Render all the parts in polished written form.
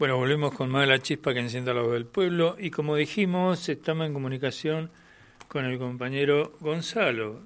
Bueno, volvemos con más de la chispa que encienda la voz del pueblo y como dijimos, estamos en comunicación con el compañero Gonzalo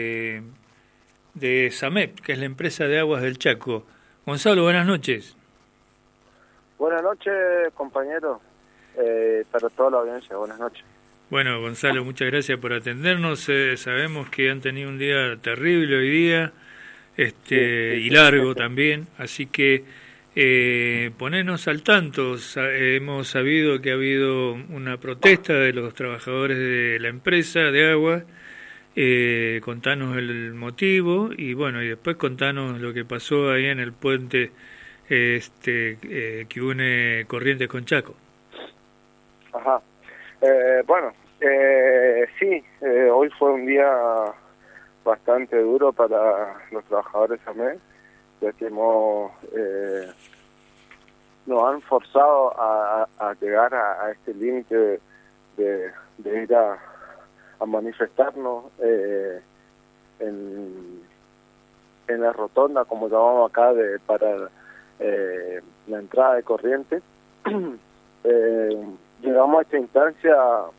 de SAMEP, que es la empresa de aguas del Chaco. Gonzalo, buenas noches. Buenas noches, compañero, para toda la audiencia, buenas noches. Bueno, Gonzalo, muchas gracias por atendernos. Sabemos que han tenido un día terrible hoy día, Sí, sí, y sí. largo también, así que ponernos al tanto. Hemos sabido que ha habido una protesta de los trabajadores de la empresa de agua. Contanos el motivo y bueno, y después contanos lo que pasó ahí en el puente que une Corrientes con Chaco. Ajá. Bueno, sí, hoy fue un día bastante duro para los trabajadores también, ya que nos han forzado a llegar a este límite de ir a manifestarnos en la rotonda, como llamamos acá, para la entrada de Corrientes. Llegamos a esta instancia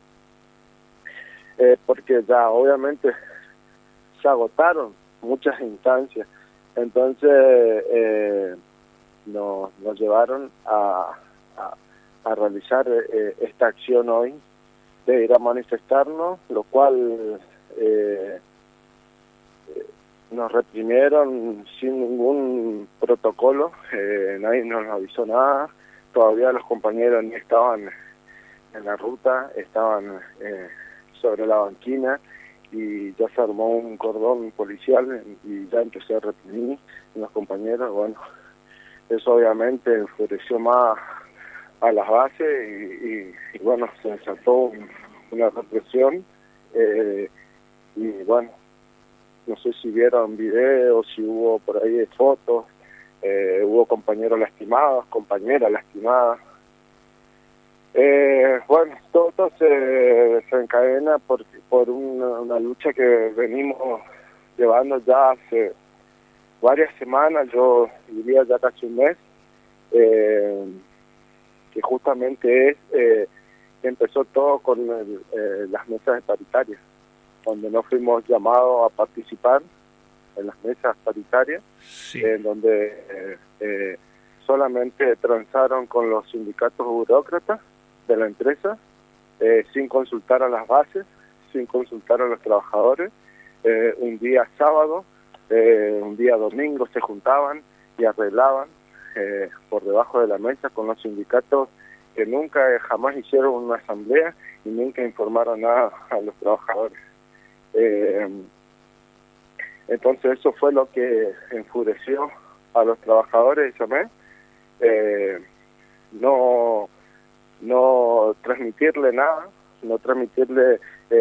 porque ya obviamente se agotaron muchas instancias, entonces nos llevaron a realizar esta acción hoy de ir a manifestarnos, lo cual nos reprimieron sin ningún protocolo, nadie nos avisó nada, todavía los compañeros ni estaban en la ruta, estaban sobre la banquina y ya se armó un cordón policial y ya empecé a reprimir a los compañeros. Bueno, eso obviamente enfureció más a las bases y bueno, se desató una represión y bueno, no sé si vieron videos, si hubo por ahí fotos, hubo compañeros lastimados, compañeras lastimadas. Bueno, todo se encadena por una lucha que venimos llevando ya hace varias semanas, yo diría ya casi un mes, que justamente empezó todo con las mesas paritarias, donde no fuimos llamados a participar en las mesas paritarias, Sí. Donde solamente transaron con los sindicatos burócratas de la empresa, sin consultar a las bases, sin consultar a los trabajadores. Un día sábado, un día domingo se juntaban y arreglaban por debajo de la mesa con los sindicatos que nunca jamás hicieron una asamblea y nunca informaron nada a los trabajadores. Entonces eso fue lo que enfureció a los trabajadores de SAMEP, no transmitirle nada, no transmitirle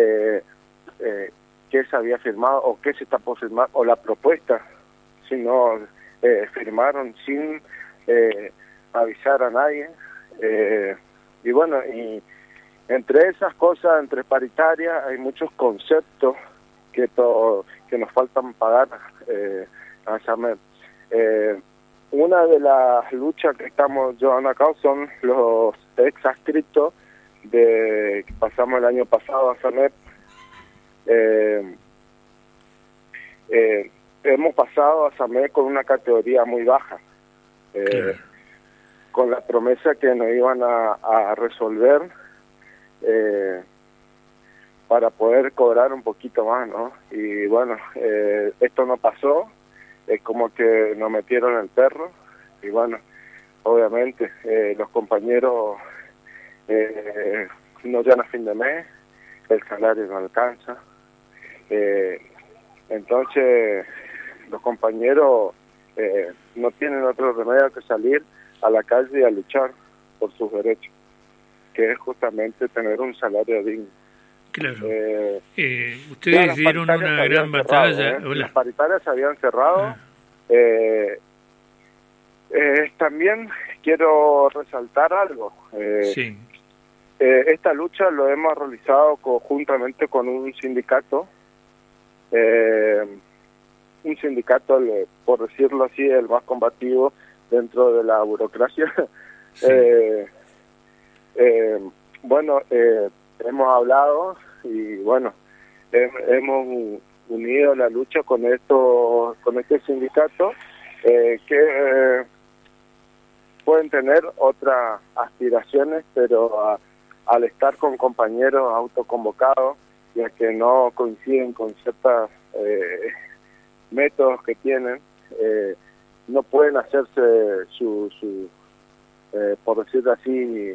qué se había firmado o qué se está por firmar o la propuesta, sino firmaron sin avisar a nadie. Y bueno, y entre esas cosas, entre paritarias, hay muchos conceptos que nos faltan pagar a SAMEP. Una de las luchas que estamos llevando a cabo son los ex-adscriptos que pasamos el año pasado a SAMEP. Hemos pasado a SAMEP con una categoría muy baja, con la promesa que nos iban a resolver para poder cobrar un poquito más, ¿no? Y bueno, esto no pasó, es como que nos metieron el perro, y bueno, obviamente los compañeros no llegan a fin de mes, el salario no alcanza, entonces los compañeros no tienen otro remedio que salir a la calle y a luchar por sus derechos, que es justamente tener un salario digno. Claro. Ustedes dieron una gran batalla. Las paritarias se habían cerrado. También quiero resaltar algo. Sí. Esta lucha lo hemos realizado conjuntamente con un sindicato, por decirlo así, el más combativo dentro de la burocracia, Sí. Bueno, hemos hablado y bueno, hemos unido la lucha con este sindicato que pueden tener otras aspiraciones, pero al estar con compañeros autoconvocados, ya que no coinciden con ciertos métodos que tienen, no pueden hacerse por decirlo así,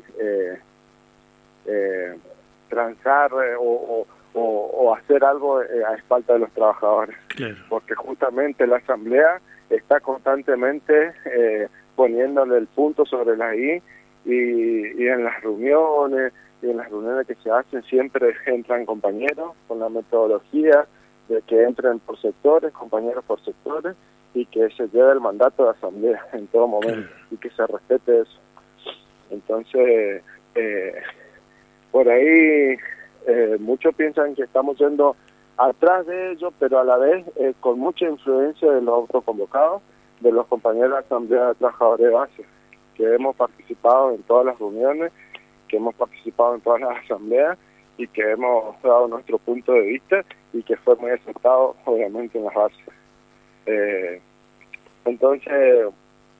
transar o hacer algo a espalda de los trabajadores. Claro. Porque justamente la asamblea está constantemente poniéndole el punto sobre la I y en las reuniones que se hacen siempre entran compañeros con la metodología de que entren por sectores, compañeros por sectores, y que se lleve el mandato de asamblea en todo momento, claro, y que se respete eso. Entonces, por ahí muchos piensan que estamos yendo atrás de ellos, pero a la vez con mucha influencia de los autoconvocados, de los compañeros de Asamblea de Trabajadores de Base, que hemos participado en todas las reuniones, que hemos participado en todas las asambleas y que hemos dado nuestro punto de vista y que fue muy aceptado, obviamente, en las bases. Entonces,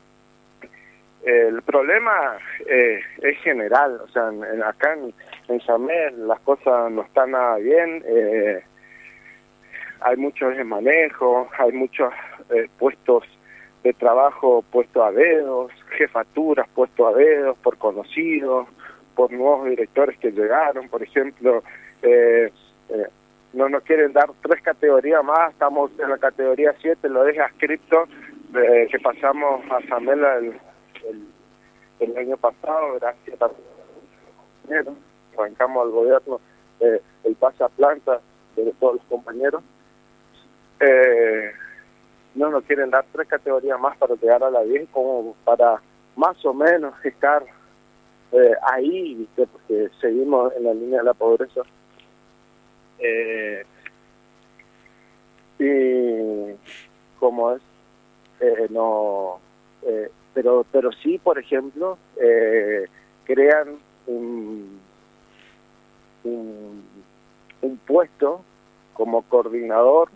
el problema es general, o sea, acá en Samé las cosas no están nada bien, hay mucho desmanejo, hay muchos puestos de trabajo puestos a dedos, jefaturas puestos a dedos por conocidos, por nuevos directores que llegaron, por ejemplo, no nos quieren dar 3 categorías más, estamos en la categoría 7, lo deja escrito, que pasamos a Samela el año pasado, gracias a compañeros, arrancamos al gobierno el pase a planta de todos los compañeros. No nos quieren dar 3 categorías más para llegar a la 10, como para más o menos estar ahí, ¿viste? Porque seguimos en la línea de la pobreza. Y como es, no, pero sí, por ejemplo, crean un puesto como coordinador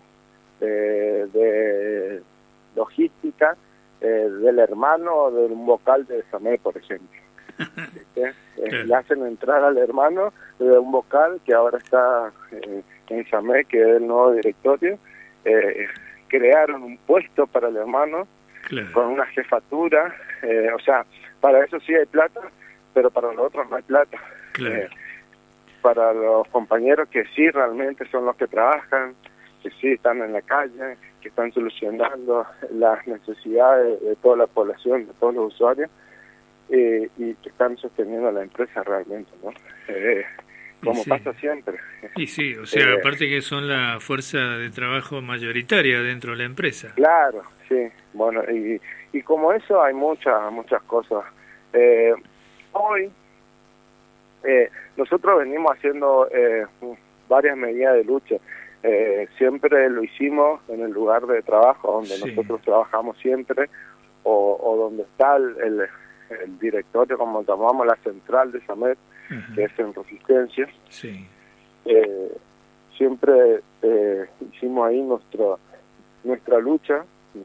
de logística del hermano de un vocal de Samé, por ejemplo. Le hacen entrar al hermano de un vocal que ahora está en Samé, que es el nuevo directorio. Crearon un puesto para el hermano, claro, con una jefatura, o sea, para eso sí hay plata, pero para los otros no hay plata. Claro. Para los compañeros que sí realmente son los que trabajan, que sí están en la calle, que están solucionando las necesidades de toda la población, de todos los usuarios, y que están sosteniendo la empresa realmente, ¿no? Como sí pasa siempre. Y sí, o sea, aparte que son la fuerza de trabajo mayoritaria dentro de la empresa. Claro, sí. Bueno, y como eso hay muchas cosas. Hoy nosotros venimos haciendo varias medidas de lucha. Siempre lo hicimos en el lugar de trabajo donde sí nosotros trabajamos siempre, o donde está el directorio, como llamamos, la central de Samet, que es en Resistencia. Sí. Siempre hicimos ahí nuestra lucha.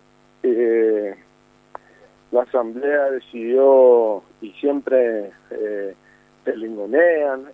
La asamblea decidió, y siempre te lingonean,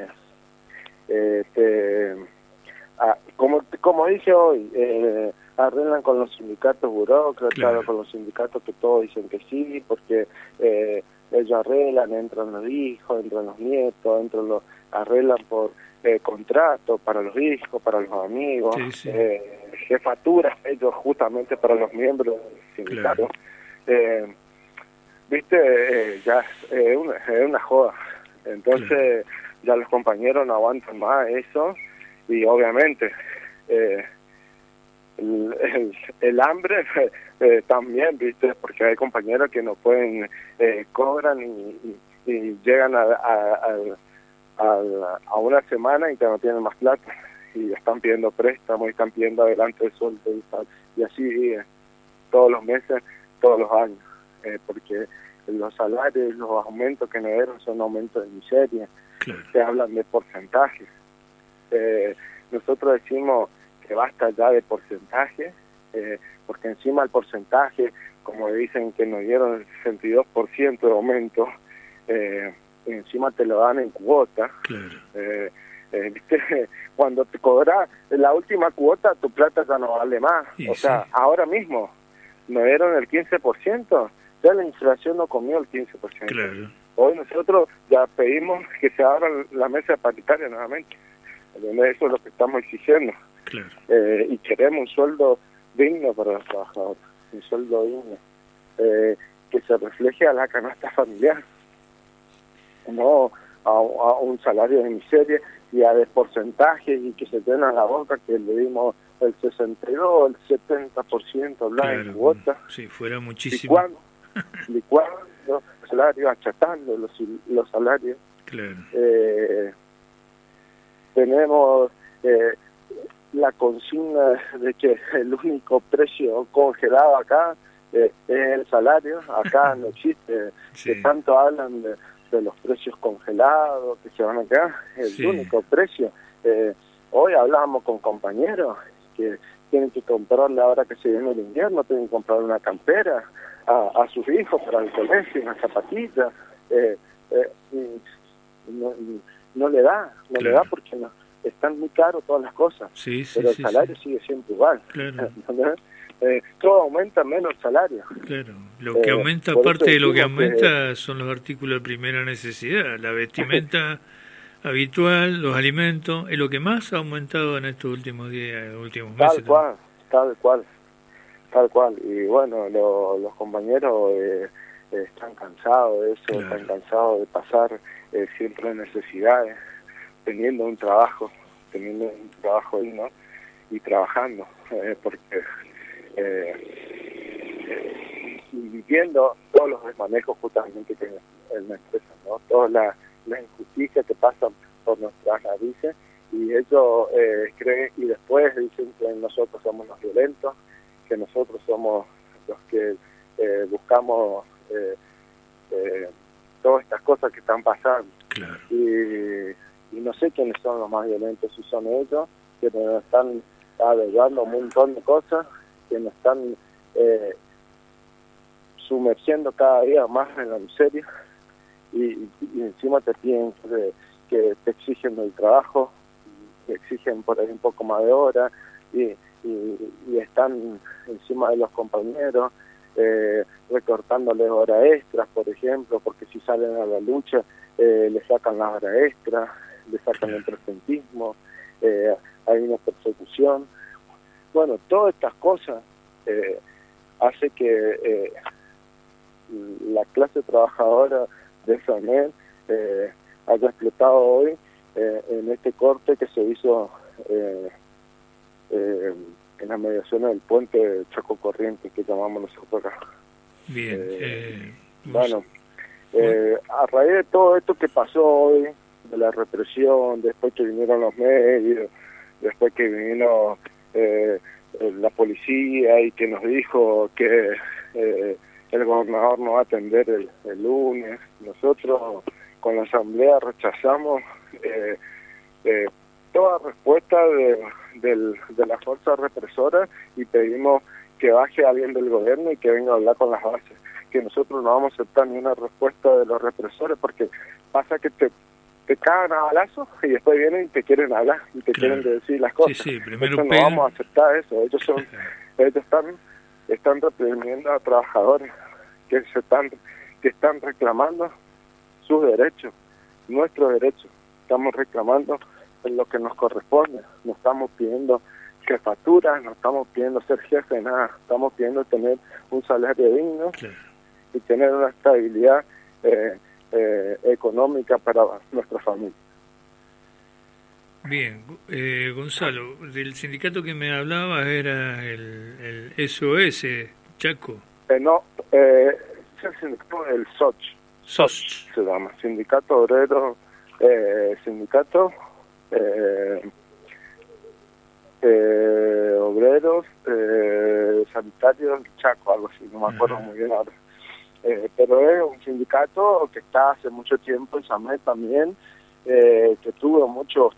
como dije hoy, arreglan con los sindicatos burócratas, claro, con los sindicatos que todos dicen que sí, porque ellos arreglan, entran los hijos, entran los nietos, arreglan por contratos para los hijos, para los amigos, sí, sí, jefaturas ellos justamente para los miembros del sindicato. Claro. Viste, ya es una joda. Entonces, claro, ya los compañeros no aguantan más eso, y obviamente el hambre también, viste, porque hay compañeros que no pueden, cobran y llegan a una semana y que no tienen más plata, y están pidiendo préstamos y están pidiendo adelante el sueldo y tal, y así todos los meses, todos los años, porque los salarios, los aumentos que nos dieron son aumentos de miseria. Claro. Se hablan de porcentajes. Nosotros decimos que basta ya de porcentaje, porque encima el porcentaje, como dicen que nos dieron el 62% de aumento, encima te lo dan en cuota. Claro. ¿Viste? Cuando te cobras la última cuota, tu plata ya no vale más. Sí, o sea, sí. ahora mismo nos dieron el 15%, ya la inflación no comió el 15%. Claro. Hoy nosotros ya pedimos que se abra la mesa paritaria nuevamente. Eso es lo que estamos exigiendo. Claro. Y queremos un sueldo digno para los trabajadores, un sueldo digno, que se refleje a la canasta familiar, no a un salario de miseria y a de porcentajes y que se tenga la boca que le dimos el 62, el 70% hablar en cuota. Si fuera muchísimo. Licuando los salarios, achatando los salarios. Claro. Tenemos la consigna de que el único precio congelado acá es el salario. Acá no existe, sí. Que tanto hablan de los precios congelados que se van a quedar, el sí. único precio. Hoy hablábamos con compañeros que tienen que comprarle, ahora que se viene el invierno, tienen que comprar una campera a sus hijos para el colegio, una zapatilla. No le da, claro. le da porque no, están muy caros todas las cosas, sí, pero el salario sigue siempre igual. Claro. Todo aumenta menos el salario. Claro, lo que aumenta, aparte de lo que aumenta, son los artículos de primera necesidad, la vestimenta habitual, los alimentos, es lo que más ha aumentado en estos últimos días, últimos meses. Tal cual. Y bueno, los compañeros están cansados de eso, claro. Están cansados de pasar siempre necesidades, teniendo un trabajo digno y trabajando, porque y viviendo todos los desmanejos justamente que en la empresa, ¿no? Todas las injusticias que pasan por nuestras narices, y ellos creen y después dicen que nosotros somos los violentos, que nosotros somos los que buscamos todas estas cosas que están pasando. Claro. Y no sé quiénes son los más violentos, si son ellos, que nos están averiguando un montón de cosas, que nos están sumergiendo cada día más en la miseria, y encima te piden que te exigen el trabajo, te exigen por ahí un poco más de horas, y están encima de los compañeros, recortándoles horas extras, por ejemplo, porque si salen a la lucha le sacan las horas extras, le sacan el presentismo, hay una persecución. Bueno, todas estas cosas hace que la clase trabajadora de FAMED haya explotado hoy en este corte que se hizo en la mediación del puente de Chaco Corrientes, que llamamos nosotros acá. Bien. Bueno, a raíz de todo esto que pasó hoy, de la represión, después que vinieron los medios, después que vino la policía y que nos dijo que el gobernador no va a atender el lunes, nosotros con la asamblea rechazamos toda respuesta de la fuerza represora y pedimos que baje alguien del gobierno y que venga a hablar con las bases, que nosotros no vamos a aceptar ni una respuesta de los represores, porque pasa que te cagan a balazos y después vienen y te quieren hablar y te quieren decir las cosas. Sí, primero no vamos a aceptar eso. Ellos están reprimiendo a trabajadores que están reclamando sus derechos, nuestros derechos. Estamos reclamando lo que nos corresponde. No estamos pidiendo jefaturas, no estamos pidiendo ser jefe, nada. Estamos pidiendo tener un salario digno y tener una estabilidad económica para nuestra familia. Bien, Gonzalo, del sindicato que me hablabas era el SOS, Chaco. No, es el sindicato del SOCH se llama, Sindicato Obrero, Obreros Sanitarios del Chaco, algo así, no me acuerdo muy bien ahora. pero es un sindicato que está hace mucho tiempo en SAMED también, que tuvo muchos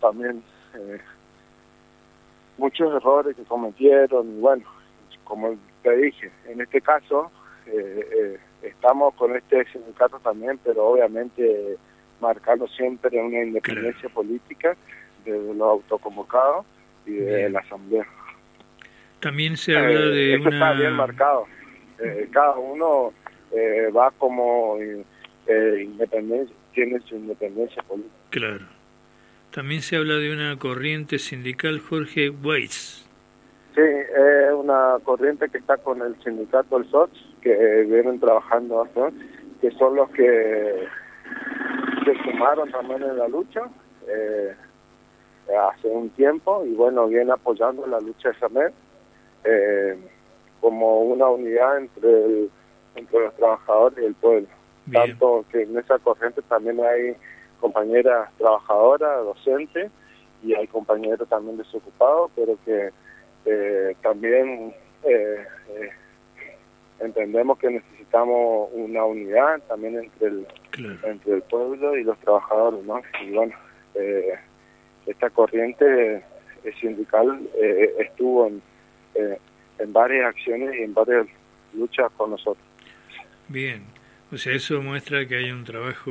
errores que cometieron. Y bueno, como te dije, en este caso estamos con este sindicato también, pero obviamente marcando siempre una independencia política de los autoconvocados y de la asamblea. También se habla de eso está bien marcado. Cada uno va como independencia, tiene su independencia política. Claro. También se habla de una corriente sindical, Jorge Weiss. Sí, es una corriente que está con el sindicato del SOTS, que vienen trabajando hasta, que son los que se sumaron también en la lucha hace un tiempo, y bueno, viene apoyando la lucha de SAMED como una unidad entre los trabajadores y el pueblo. Bien. Tanto que en esa corriente también hay compañeras trabajadoras, docentes, y hay compañeros también desocupados, pero que también entendemos que necesitamos una unidad también entre el pueblo y los trabajadores, ¿no? Y bueno, esta corriente sindical estuvo en varias acciones y en varias luchas con nosotros. Bien, o sea, eso muestra que hay un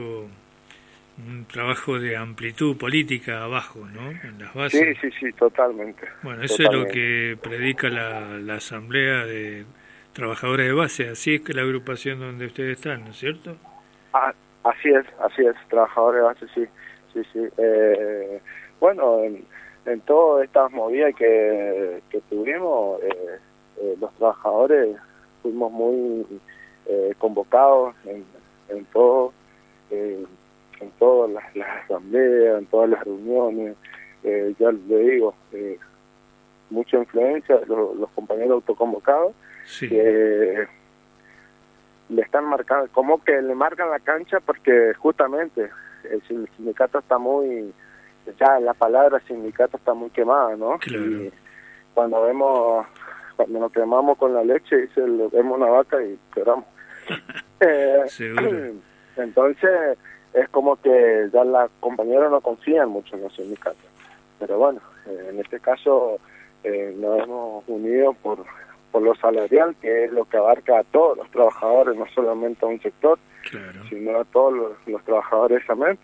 trabajo de amplitud política abajo, ¿no? En las bases. Sí, totalmente. Bueno, eso es lo que predica la Asamblea de Trabajadores de Base, así es que la agrupación donde ustedes están, ¿no es cierto? Así es, Trabajadores de Base, sí. Bueno, en todas estas movidas que tuvimos, los trabajadores fuimos muy convocados en todo, en todas las asambleas, en todas las reuniones. Ya le digo, mucha influencia de los compañeros autoconvocados, sí, que le están marcando, como que le marcan la cancha, porque justamente el sindicato está muy, ya la palabra sindicato está muy quemada, ¿no? Claro. Y cuando nos quemamos con la leche, vemos una vaca y lloramos. Seguro. Entonces es como que ya las compañeras no confían mucho en los sindicatos, pero bueno, en este caso nos hemos unido por lo salarial, que es lo que abarca a todos los trabajadores, no solamente a un sector, claro, sino a todos los trabajadores también.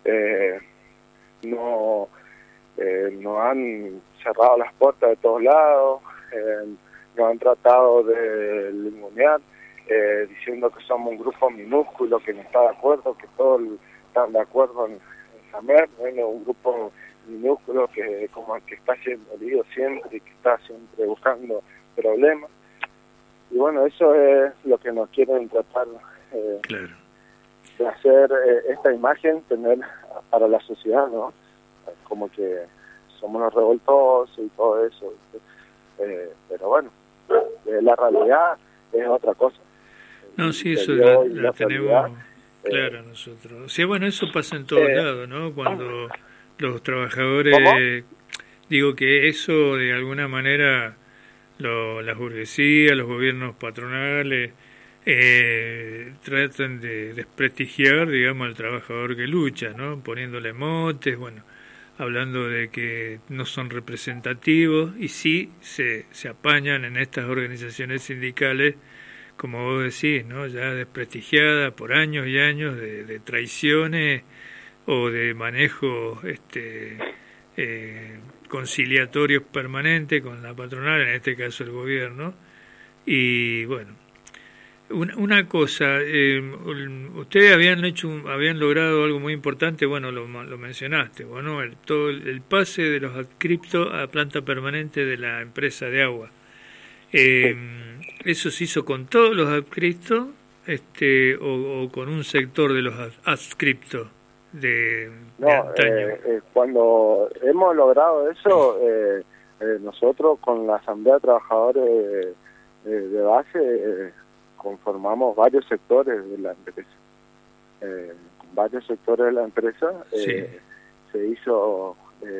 Nos han cerrado las puertas de todos lados, nos han tratado de lingunear, diciendo que somos un grupo minúsculo que no está de acuerdo, que todos están de acuerdo en SAMED. Bueno, un grupo minúsculo que como el que está siendo herido siempre y que está siempre buscando problemas. Y bueno, eso es lo que nos quieren tratar claro, de hacer, esta imagen tener para la sociedad, ¿no? Como que somos los revoltosos y todo eso, pero bueno, la realidad es otra cosa. No, sí, eso la tenemos clara nosotros. Sí, bueno, eso pasa en todos lados, ¿no? Cuando los trabajadores, ¿cómo? Digo que eso de alguna manera las burguesías, los gobiernos patronales tratan de desprestigiar, digamos, al trabajador que lucha, ¿no? Poniéndole motes, bueno, hablando de que no son representativos, y sí se apañan en estas organizaciones sindicales, como vos decís, ¿no? Ya desprestigiadas por años y años de traiciones o de manejo conciliatorios permanentes con la patronal, en este caso el gobierno. Y bueno, una cosa, ustedes habían logrado algo muy importante, bueno, lo mencionaste, bueno, todo el pase de los adscriptos a planta permanente de la empresa de agua. ¿Eso se hizo con todos los adscriptos o con un sector de los adscriptos de antaño? Cuando hemos logrado eso, nosotros con la Asamblea de Trabajadores de Base conformamos varios sectores de la empresa. Con varios sectores de la empresa sí, se hizo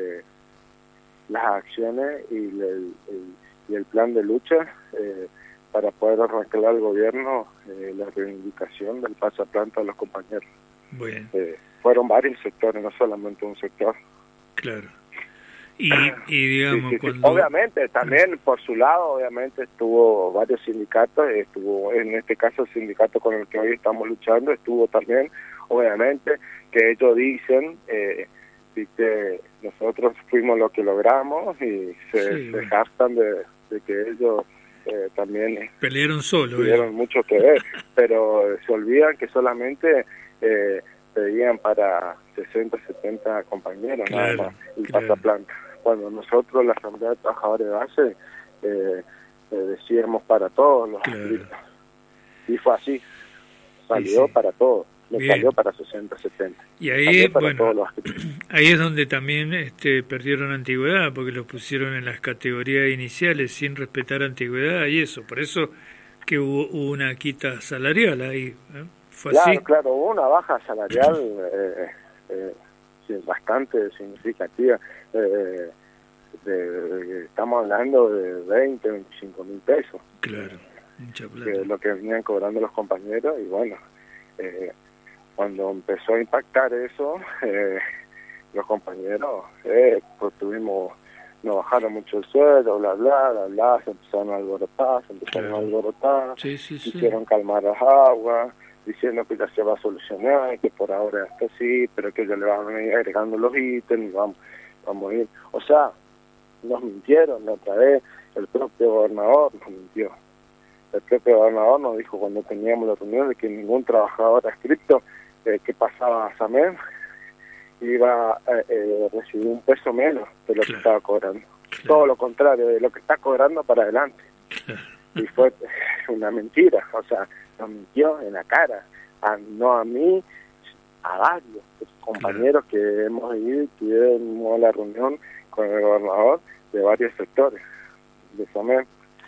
las acciones y el plan de lucha para poder arrancar al gobierno la reivindicación del pasaplanta a los compañeros. Bueno. Fueron varios sectores, no solamente un sector. Claro. Y digamos, sí. cuando... Obviamente, también por su lado, obviamente estuvo varios sindicatos, estuvo en este caso el sindicato con el que hoy estamos luchando, estuvo también, obviamente, que ellos dicen, viste, nosotros fuimos lo que logramos y se jactan de que ellos también pelearon solo, tuvieron mucho que ver, pero se olvidan que solamente pedían para 60, 70 compañeros, claro, nada más, el pasaplanta. Cuando nosotros, la Asamblea de Trabajadores de Base, decíamos para todos los adscritos. Y fue así, salió para todos, salió para 60, 70. Y ahí, bueno, ahí es donde también perdieron antigüedad, porque los pusieron en las categorías iniciales sin respetar antigüedad y eso, por eso que hubo una quita salarial ahí, ¿fue claro, así? Claro, hubo una baja salarial bastante significativa. Estamos hablando de 20, 25 mil pesos. Claro, mucha plata. Que es lo que venían cobrando los compañeros, y bueno, cuando empezó a impactar eso, los compañeros, pues nos bajaron mucho el sueldo, bla, se empezaron a alborotar, quisieron calmar las aguas, diciendo que ya se va a solucionar, que por ahora está así, pero que ya le van a ir agregando los ítems y vamos a ir. O sea, nos mintieron la otra vez, el propio gobernador nos mintió. El propio gobernador nos dijo cuando teníamos la reunión de que ningún trabajador adscrito que pasaba a SAMEM iba a recibir un peso menos de lo que estaba cobrando. Todo lo contrario, de lo que está cobrando para adelante. Y fue una mentira, o sea, nos mintió en la cara, no a mí, a varios compañeros que hemos ido y tuvimos la reunión con el gobernador de varios sectores de SAMEM.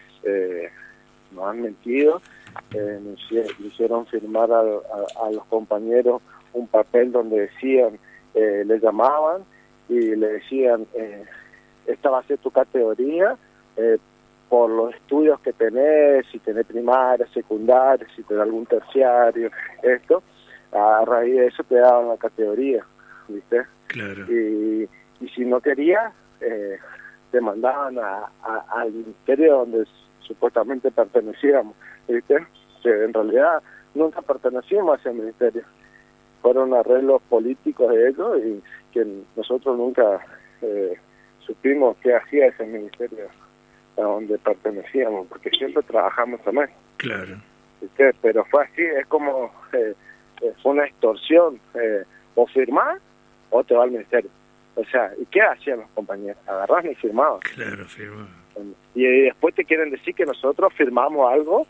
Nos han mentido, le hicieron firmar a los compañeros un papel donde decían, le llamaban y le decían, esta va a ser tu categoría, por los estudios que tenés, si tenés primaria, secundaria, si tenés algún terciario, a raíz de eso te daban la categoría, ¿viste? Claro. Y si no querías, te mandaban al ministerio donde supuestamente pertenecíamos, ¿viste? Que en realidad nunca pertenecíamos a ese ministerio. Fueron arreglos políticos de ellos y que nosotros nunca supimos qué hacía ese ministerio a donde pertenecíamos, porque siempre trabajamos también. Claro. ¿Viste? Pero fue así, es como fue una extorsión, o firmar o te va al ministerio. O sea, ¿y qué hacían los compañeros? Agarraban y firmaban. Claro, firmaban. Y después te quieren decir que nosotros firmamos algo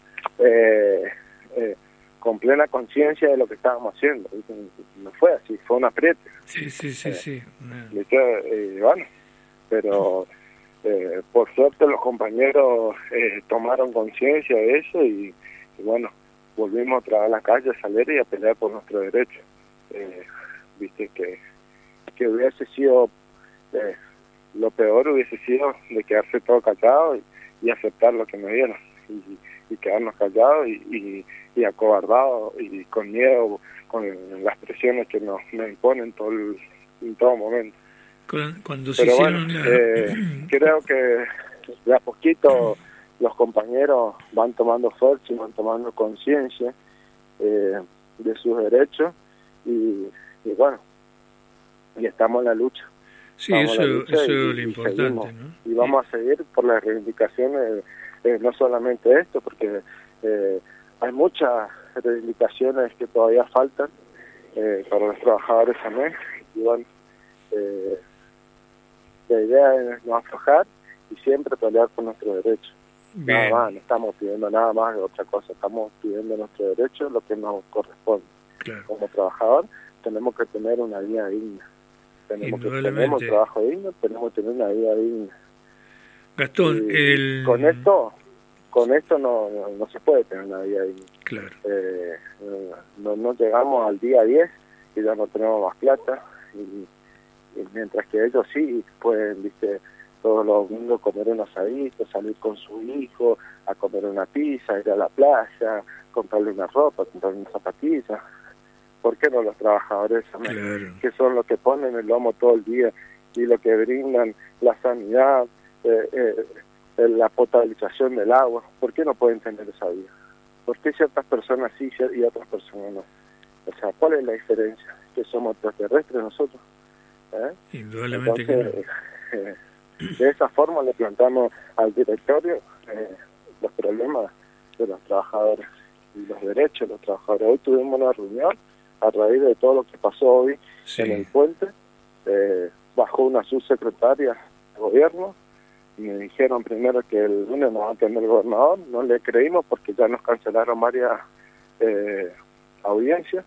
con plena conciencia de lo que estábamos haciendo. No fue así, fue un apriete. Sí. Bueno, pero por suerte los compañeros tomaron conciencia de eso y bueno, volvimos otra vez a la calle a salir y a pelear por nuestros derechos. Viste que hubiese sido lo peor hubiese sido de quedarse todo callado y aceptar lo que nos dieron y quedarnos callados y acobardados y con miedo con las presiones que nos imponen en todo momento. Cuando se hicieron creo que de a poquito los compañeros van tomando fuerza y van tomando conciencia de sus derechos y bueno, y estamos en la lucha. Sí, eso es lo importante, seguimos, ¿no? Y vamos a seguir por las reivindicaciones, no solamente esto, porque hay muchas reivindicaciones que todavía faltan para los trabajadores también. Y bueno, la idea es no aflojar y siempre pelear por nuestros derechos. Nada más, no estamos pidiendo nada más de otra cosa, estamos pidiendo nuestros derechos, lo que nos corresponde. Claro. Como trabajador tenemos que tener una vida digna. Tenemos que tener un trabajo digno, tenemos que tener una vida digna. Gastón, con esto no se puede tener una vida digna. Claro. No llegamos al día 10 y ya no tenemos más plata y mientras que ellos sí pueden, viste, todos los domingos comer un asadito, salir con su hijo a comer una pizza, ir a la playa, comprarle una ropa, comprarle una zapatilla. ¿Por qué no los trabajadores, claro, que son los que ponen el lomo todo el día y lo que brindan la sanidad, la potabilización del agua? ¿Por qué no pueden tener esa vida? ¿Por qué ciertas personas sí y otras personas no? O sea, ¿cuál es la diferencia? ¿Que somos extraterrestres nosotros? Indudablemente. Entonces, que no. De esa forma le plantamos al directorio los problemas de los trabajadores y los derechos de los trabajadores. Hoy tuvimos una reunión a raíz de todo lo que pasó hoy Sí. en el puente. Bajó una subsecretaria de gobierno y me dijeron primero que el lunes nos va a atender el gobernador. No le creímos porque ya nos cancelaron varias audiencias.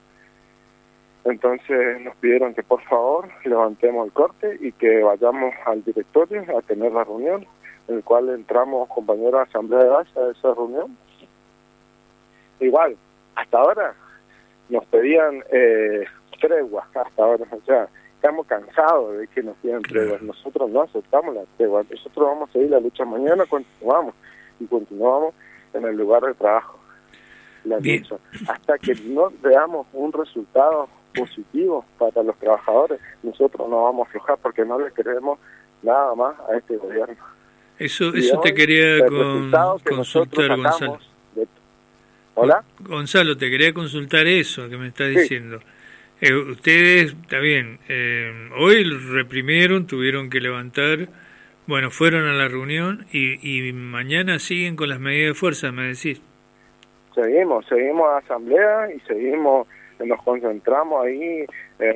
Entonces nos pidieron que por favor levantemos el corte y que vayamos al directorio a tener la reunión, en el cual entramos compañeros de asamblea de base a esa reunión. Igual, hasta ahora nos pedían tregua, hasta ahora, o sea, estamos cansados de que nos pidan tregua. Nosotros no aceptamos la tregua, nosotros vamos a seguir la lucha mañana, continuamos en el lugar de trabajo, la lucha, hasta que no veamos un resultado positivo para los trabajadores. Nosotros no vamos a aflojar porque no le queremos nada más a este gobierno. Eso te quería consultar, Gonzalo. ¿Hola? Gonzalo, te quería consultar eso que me está diciendo. Sí. Ustedes, está bien, hoy reprimieron, tuvieron que levantar, bueno, fueron a la reunión y mañana siguen con las medidas de fuerza, me decís. Seguimos a asamblea y nos concentramos ahí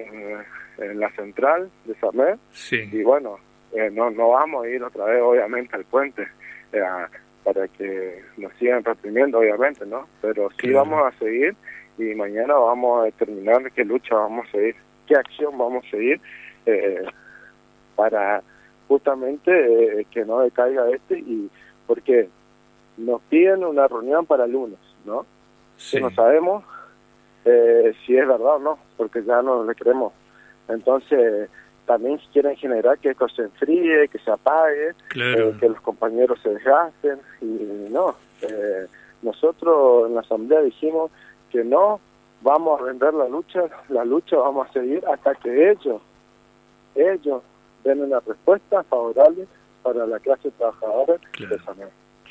en la central de SAMED. Sí. Y bueno, no vamos a ir otra vez obviamente al puente para que nos sigan reprimiendo obviamente, ¿no? Pero sí vamos a seguir y mañana vamos a determinar qué lucha vamos a seguir, qué acción vamos a seguir para justamente que no decaiga y porque nos piden una reunión para el lunes, ¿no? Sí. Que no sabemos si es verdad o no, porque ya no le creemos. Entonces, también quieren generar que esto se enfríe, que se apague, que los compañeros se desgasten, y no. Nosotros en la asamblea dijimos que no vamos a vender la lucha vamos a seguir hasta que ellos den una respuesta favorable para la clase trabajadora de SAMED.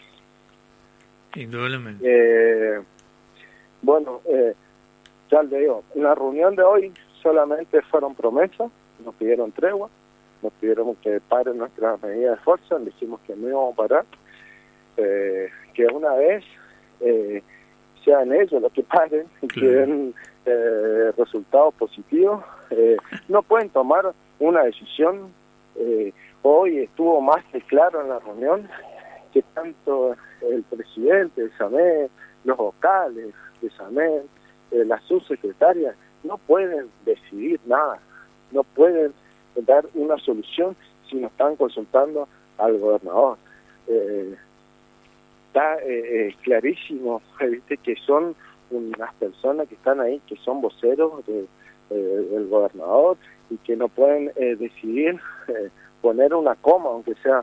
Indudablemente. Bueno, ya le digo, en la reunión de hoy solamente fueron promesas, nos pidieron tregua, nos pidieron que paren nuestras medidas de fuerza, dijimos que no íbamos a parar, que una vez sean ellos los que paren y que den resultados positivos. No pueden tomar una decisión. Hoy estuvo más que claro en la reunión que tanto el presidente de SAMED, los vocales de SAMED, las subsecretarias, no pueden decidir nada, no pueden dar una solución si no están consultando al gobernador. Está clarísimo, ¿viste? Que son unas personas que están ahí, que son voceros del gobernador y que no pueden decidir poner una coma, aunque sea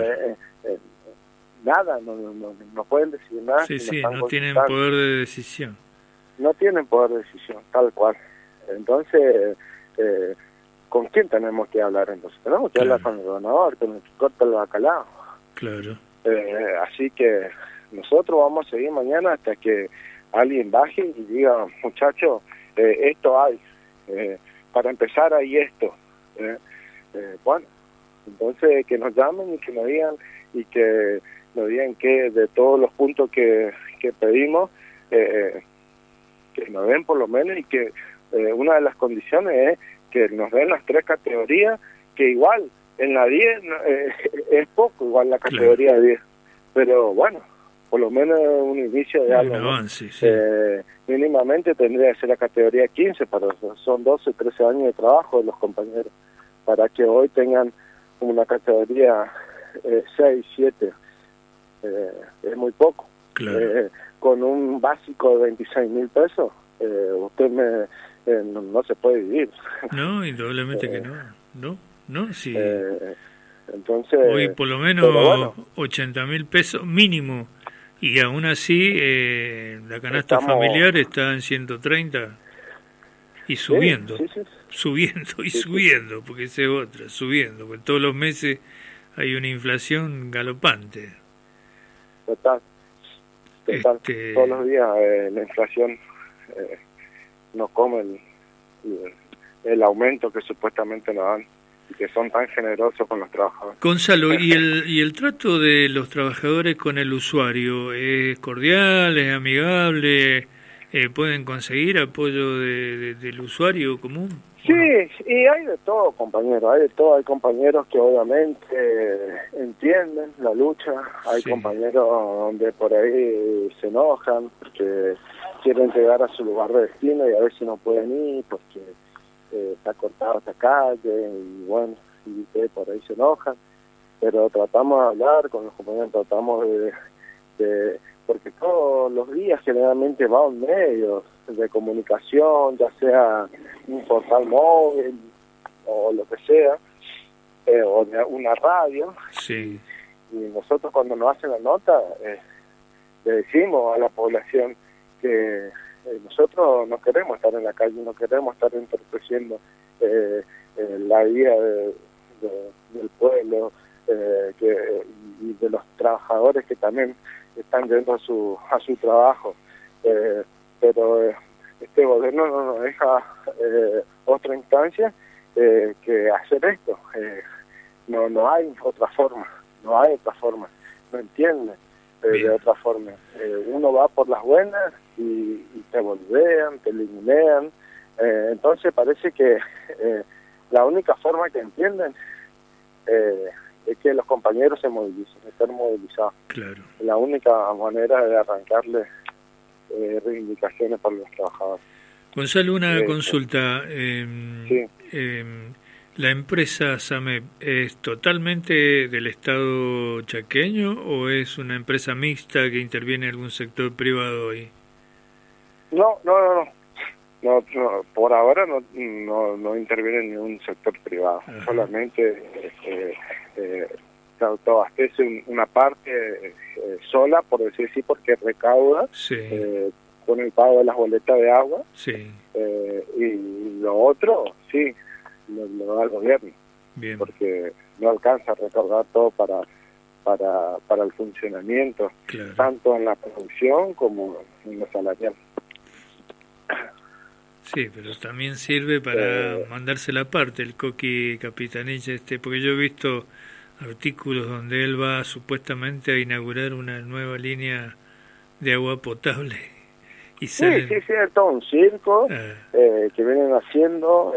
nada, no pueden decidir nada. Sí, no tienen poder de decisión. No tienen poder de decisión, tal cual. Entonces, ¿con quién tenemos que hablar entonces? Tenemos que hablar con el gobernador, con el que corta el bacalao. Claro. Así que nosotros vamos a seguir mañana hasta que alguien baje y diga, muchachos, esto hay. Para empezar hay esto. Bueno, entonces que nos llamen y que nos digan que de todos los puntos que pedimos, que nos den por lo menos, y que una de las condiciones es que nos den las 3 categorías, que igual en la 10 es poco, igual la categoría 10, pero bueno, por lo menos un inicio de algo, ¿no? Sí. Mínimamente tendría que ser la categoría 15, son 12, 13 años de trabajo de los compañeros, para que hoy tengan una categoría 6, 7, es muy poco. Claro. Con un básico de 26.000 pesos, usted no se puede vivir. No, indudablemente que no, sí. Entonces, hoy por lo menos bueno, 80.000 pesos mínimo, y aún así la canasta familiar está en 130 y subiendo, sí, sí, subiendo y sí, sí, subiendo, porque esa es otra, subiendo, porque todos los meses hay una inflación galopante. total. Todos los días la inflación nos come el aumento que supuestamente nos dan y que son tan generosos con los trabajadores. Gonzalo, ¿y el trato de los trabajadores con el usuario es cordial, es amigable? ¿Pueden conseguir apoyo del usuario común? Sí, ¿O no? y hay de todo, compañeros, hay de todo. Hay compañeros que obviamente entienden la lucha, hay compañeros donde por ahí se enojan porque quieren llegar a su lugar de destino y a veces no pueden ir porque está cortada esta calle y bueno, y por ahí se enojan, pero tratamos de hablar con los compañeros, tratamos de porque todos los días generalmente va un medio de comunicación, ya sea un portal móvil o lo que sea, o de una radio, Sí. y nosotros cuando nos hacen la nota le decimos a la población que nosotros no queremos estar en la calle, no queremos estar entorpeciendo la vida del pueblo y de los trabajadores que también están yendo a su trabajo, pero este gobierno no nos deja otra instancia que hacer esto. No hay otra forma, no entiende de otra forma. Uno va por las buenas y te boldean, te eliminan, entonces parece que la única forma que entienden es que los compañeros se movilicen, estén movilizados. Claro. La única manera de arrancarle reivindicaciones para los trabajadores. Gonzalo, una consulta. Sí. ¿La empresa SAMEP es totalmente del Estado chaqueño o es una empresa mixta que interviene en algún sector privado ahí? No, por ahora no interviene en ningún sector privado. Ajá. Solamente se autoabastece una parte sola, por decir así, porque recauda con el pago de las boletas de agua. Sí. Y lo otro, sí, lo da el gobierno. Bien. Porque no alcanza a recaudar todo para el funcionamiento, claro, tanto en la producción como en los salarial. Sí, pero también sirve para mandarse la parte el Coqui Capitanich, porque yo he visto artículos donde él va supuestamente a inaugurar una nueva línea de agua potable y salen... Sí, es todo un circo que vienen haciendo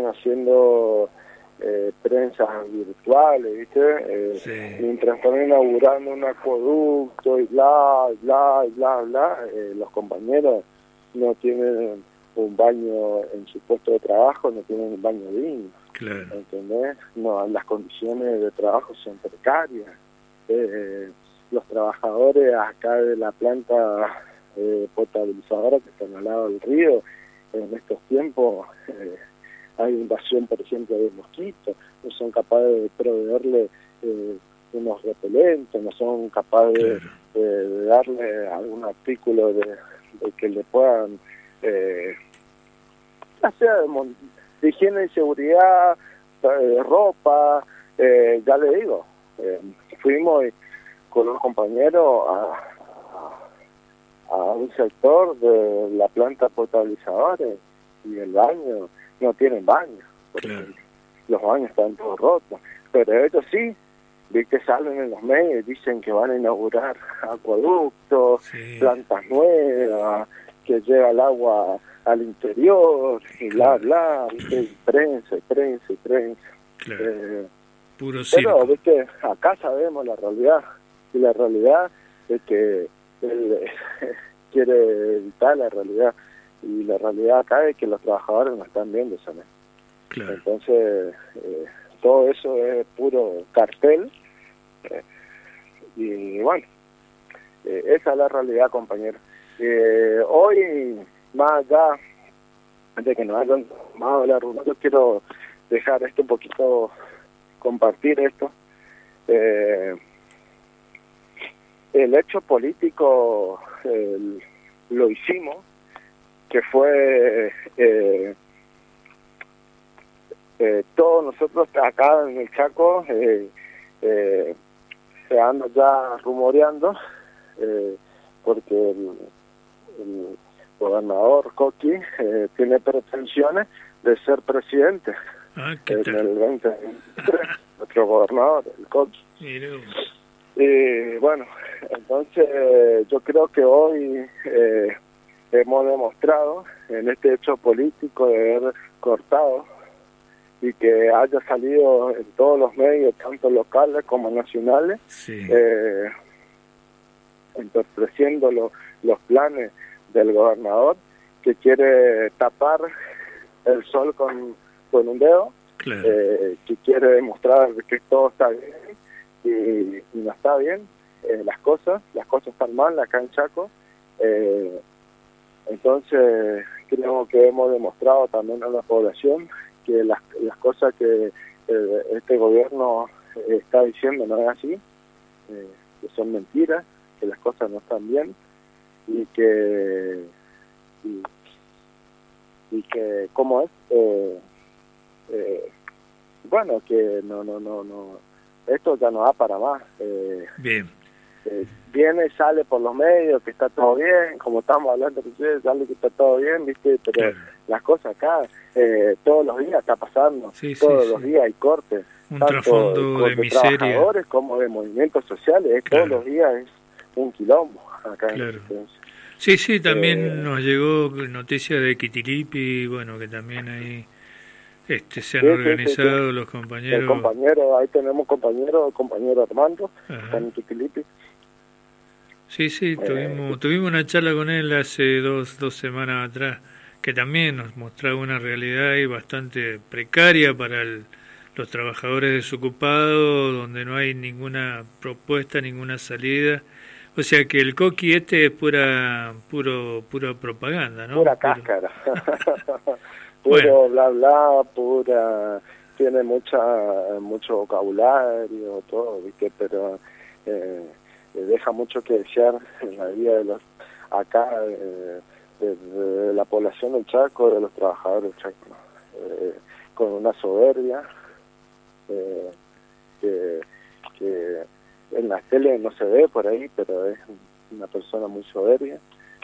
prensas virtuales, ¿viste? Mientras están inaugurando un acueducto y bla, los compañeros no tienen un baño en su puesto de trabajo, no tienen un baño digno. Claro. ¿Entendés? No, las condiciones de trabajo son precarias. Los trabajadores acá de la planta potabilizadora que están al lado del río, en estos tiempos hay invasión, por ejemplo, de mosquitos, no son capaces de proveerle unos repelentes, no son capaces de darle algún artículo de que le puedan, ya sea de higiene y seguridad, ropa, ya le digo, fuimos con un compañero a un sector de la planta potabilizadora y el baño, no tienen baño, porque los baños están todos rotos, pero ellos sí, vi que salen en los medios, dicen que van a inaugurar acueductos, plantas nuevas, que lleva el agua al interior, y bla, y prensa. Claro. Puro circo. Pero, viste, acá sabemos la realidad, y la realidad es que él quiere evitar la realidad, y la realidad acá es que los trabajadores no están viendo eso, ¿no? Claro. Entonces, todo eso es puro cartel, y bueno, esa es la realidad, compañero. Hoy, más allá de que nos hayan tomado la reunión, yo quiero dejar esto un poquito, compartir esto, el hecho político lo hicimos, que fue todos nosotros acá en el Chaco se andan ya rumoreando, porque el gobernador Coqui tiene pretensiones de ser presidente ¿qué en tal? el 2023, nuestro gobernador, el Coqui. Bueno, entonces yo creo que hoy hemos demostrado en este hecho político de haber cortado y que haya salido en todos los medios, tanto locales como nacionales, Sí. entorpeciendo los planes del gobernador, que quiere tapar el sol con un dedo, Claro. que quiere demostrar que todo está bien y no está bien. Las cosas están mal acá en Chaco. Entonces creo que hemos demostrado también a la población que las cosas que este gobierno está diciendo no es así, que son mentiras, que las cosas no están bien y que cómo es, bueno, que no esto ya no va para más. Bien. Viene y sale por los medios que está todo bien, como estamos hablando recién, sale que está todo bien, ¿viste? Pero Claro. las cosas acá todos los días está pasando, Sí, todos sí, los sí. días hay cortes, Un tanto trasfondo de miseria. trabajadores como de movimientos sociales, Claro. todos los días es un quilombo acá en Claro. Resistencia. Sí, también nos llegó noticia de Quitilipi, bueno, que también ahí se han organizado los El compañeros. compañero, ahí tenemos el compañero Armando, Ajá. está en Quitilipi. Sí, tuvimos una charla con él hace dos semanas atrás, que también nos mostraba una realidad ahí bastante precaria para los trabajadores desocupados, donde no hay ninguna propuesta, ninguna salida. O sea que el Coqui es pura propaganda, ¿no? Pura cáscara. Puro Bueno. bla bla, pura, tiene mucho vocabulario, todo, ¿viste? Pero deja mucho que desear en la vida de los acá, de la población del Chaco, de los trabajadores del Chaco, ¿no? Con una soberbia que en las tele no se ve por ahí, pero es una persona muy soberbia,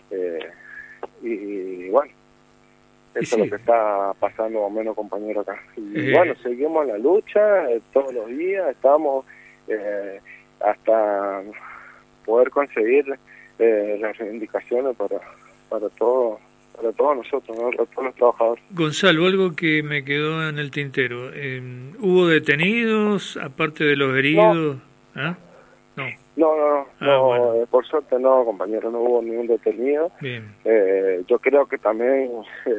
y bueno, eso es lo que está pasando más o menos, compañero, acá. Y bueno, seguimos la lucha todos los días, estamos hasta poder conseguir las reivindicaciones para todos nosotros, ¿no? Para todos los trabajadores. Gonzalo, algo que me quedó en el tintero. ¿Hubo detenidos, aparte de los heridos? ¿Ah? No, bueno. Por suerte no, compañero, no hubo ningún detenido. Bien. Yo creo que también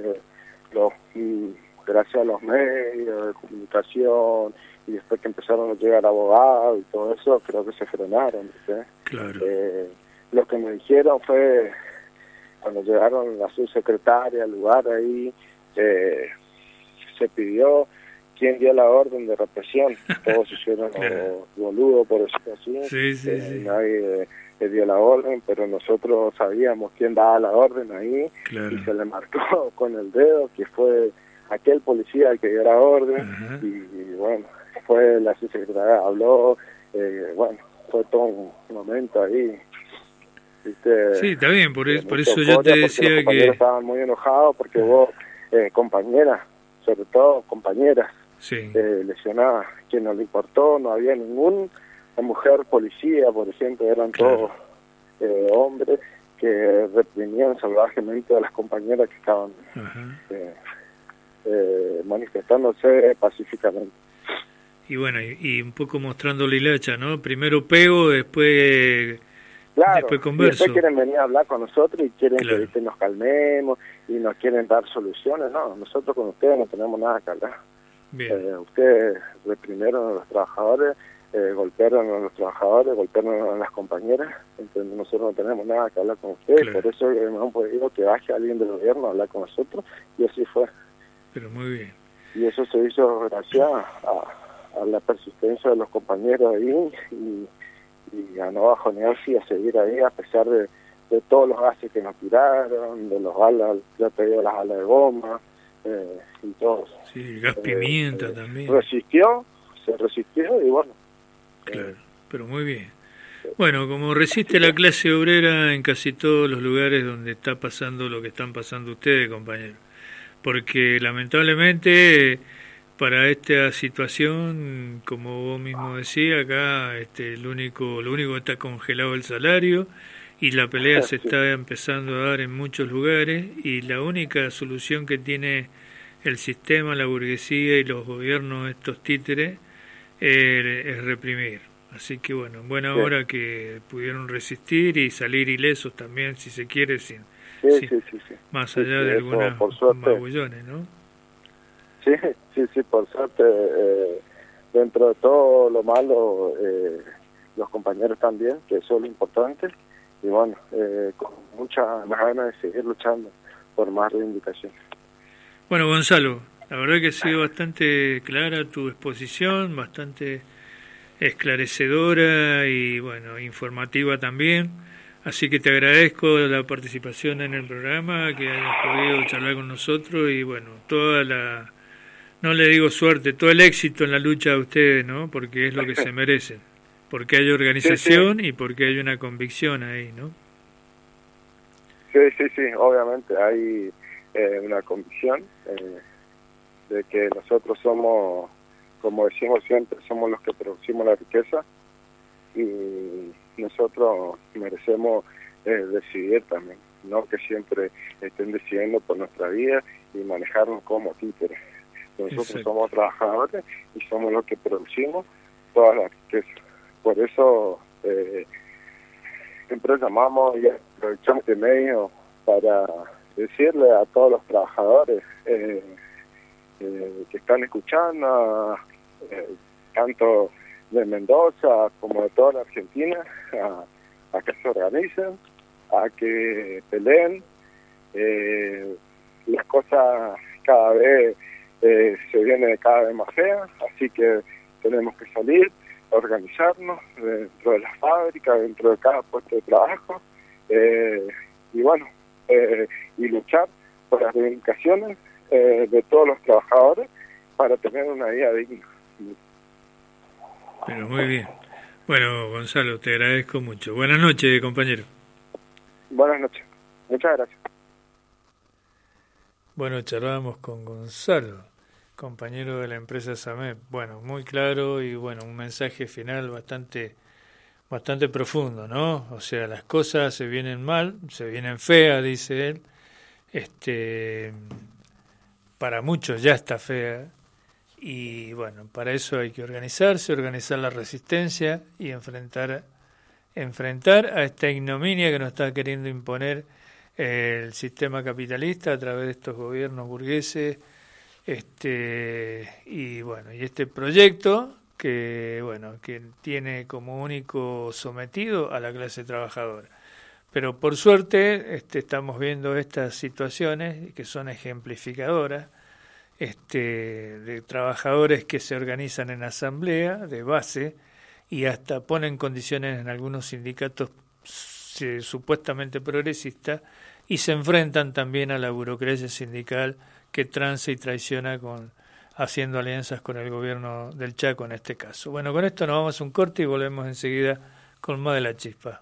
gracias a los medios de comunicación y después que empezaron a llegar abogados y todo eso, creo que se frenaron, ¿sí? Claro. Lo que me dijeron fue, cuando llegaron la subsecretaria al lugar ahí, se pidió quién dio la orden de represión. Todos se hicieron Claro. boludos, por decirlo así. Sí. Nadie dio la orden, pero nosotros sabíamos quién daba la orden ahí. Claro. Y se le marcó con el dedo que fue aquel policía el que dio la orden. Ajá. Y bueno, fue la subsecretaria, habló, bueno, fue todo un momento ahí, ¿viste? Sí, está bien, por eso euforia, yo te porque decía los compañeros que... estaban muy enojados porque hubo compañeras, sobre todo compañeras, Sí. lesionadas, que no le importó, no había ninguna mujer policía, por ejemplo, eran Claro. todos hombres que reprimían salvajemente a las compañeras que estaban manifestándose pacíficamente. Y bueno, y un poco mostrando la hilacha, ¿no? Primero pego, después Claro, converso. y después quieren venir a hablar con nosotros y quieren Claro. que, ¿viste?, nos calmemos y nos quieren dar soluciones. No, nosotros con ustedes no tenemos nada que hablar. Bien. Ustedes reprimieron a los trabajadores, golpearon a los trabajadores, golpearon a las compañeras, entonces nosotros no tenemos nada que hablar con ustedes. Claro. Por eso me han pedido que baje alguien del gobierno a hablar con nosotros, y así fue. Pero muy bien. Y eso se hizo gracias a la persistencia de los compañeros ahí y a no bajonearse y a seguir ahí a pesar de todos los gases que nos tiraron, de los balas, ya te digo, las balas de goma y todo. Sí, el gas pimienta también. Se resistió y bueno. Claro, pero muy bien. Bueno, como resiste la clase obrera en casi todos los lugares donde está pasando lo que están pasando ustedes, compañeros. Porque lamentablemente para esta situación, como vos mismo decías, acá lo único que está congelado el salario y la pelea se está empezando a dar en muchos lugares y la única solución que tiene el sistema, la burguesía y los gobiernos, estos títeres, es reprimir. Así que bueno, en buena hora que pudieron resistir y salir ilesos también, si se quiere, sí. Más allá de algunos magullones, ¿no? Sí, por suerte, dentro de todo lo malo, los compañeros también, que eso es lo importante, y bueno, con muchas ganas de seguir luchando por más reivindicación. Bueno, Gonzalo, la verdad que ha sido bastante clara tu exposición, bastante esclarecedora y bueno, informativa también. Así que te agradezco la participación en el programa, que hayas podido charlar con nosotros y bueno, no le digo suerte, todo el éxito en la lucha de ustedes, ¿no? Porque es lo que se merecen, porque hay organización y porque hay una convicción ahí, ¿no? Sí, obviamente hay una convicción de que nosotros somos, como decimos siempre, somos los que producimos la riqueza y nosotros merecemos decidir también, no que siempre estén decidiendo por nuestra vida y manejarnos como títeres. Nosotros somos trabajadores y somos los que producimos toda la riqueza. Por eso siempre llamamos y aprovechamos este medio para decirle a todos los trabajadores que están escuchando, tanto de Mendoza como de toda la Argentina, a que se organicen, a que peleen. Las cosas cada vez se vienen cada vez más feas, así que tenemos que salir, organizarnos dentro de las fábricas, dentro de cada puesto de trabajo, y bueno, y luchar por las reivindicaciones de todos los trabajadores para tener una vida digna. Pero muy bien. Bueno, Gonzalo, te agradezco mucho. Buenas noches, compañero. Buenas noches. Muchas gracias. Bueno, charlábamos con Gonzalo, compañero de la empresa SAMEP. Bueno, muy claro y bueno, un mensaje final bastante profundo, ¿no? O sea, las cosas se vienen mal, se vienen feas, dice él. Para muchos ya está fea. Y bueno, para eso hay que organizarse, organizar la resistencia y enfrentar a esta ignominia que nos está queriendo imponer el sistema capitalista a través de estos gobiernos burgueses, y bueno, y este proyecto que tiene como único sometido a la clase trabajadora. Pero por suerte estamos viendo estas situaciones que son ejemplificadoras de trabajadores que se organizan en asamblea de base y hasta ponen condiciones en algunos sindicatos supuestamente progresistas y se enfrentan también a la burocracia sindical que transa y traiciona haciendo alianzas con el gobierno del Chaco en este caso. Bueno, con esto nos vamos a un corte y volvemos enseguida con más de La Chispa.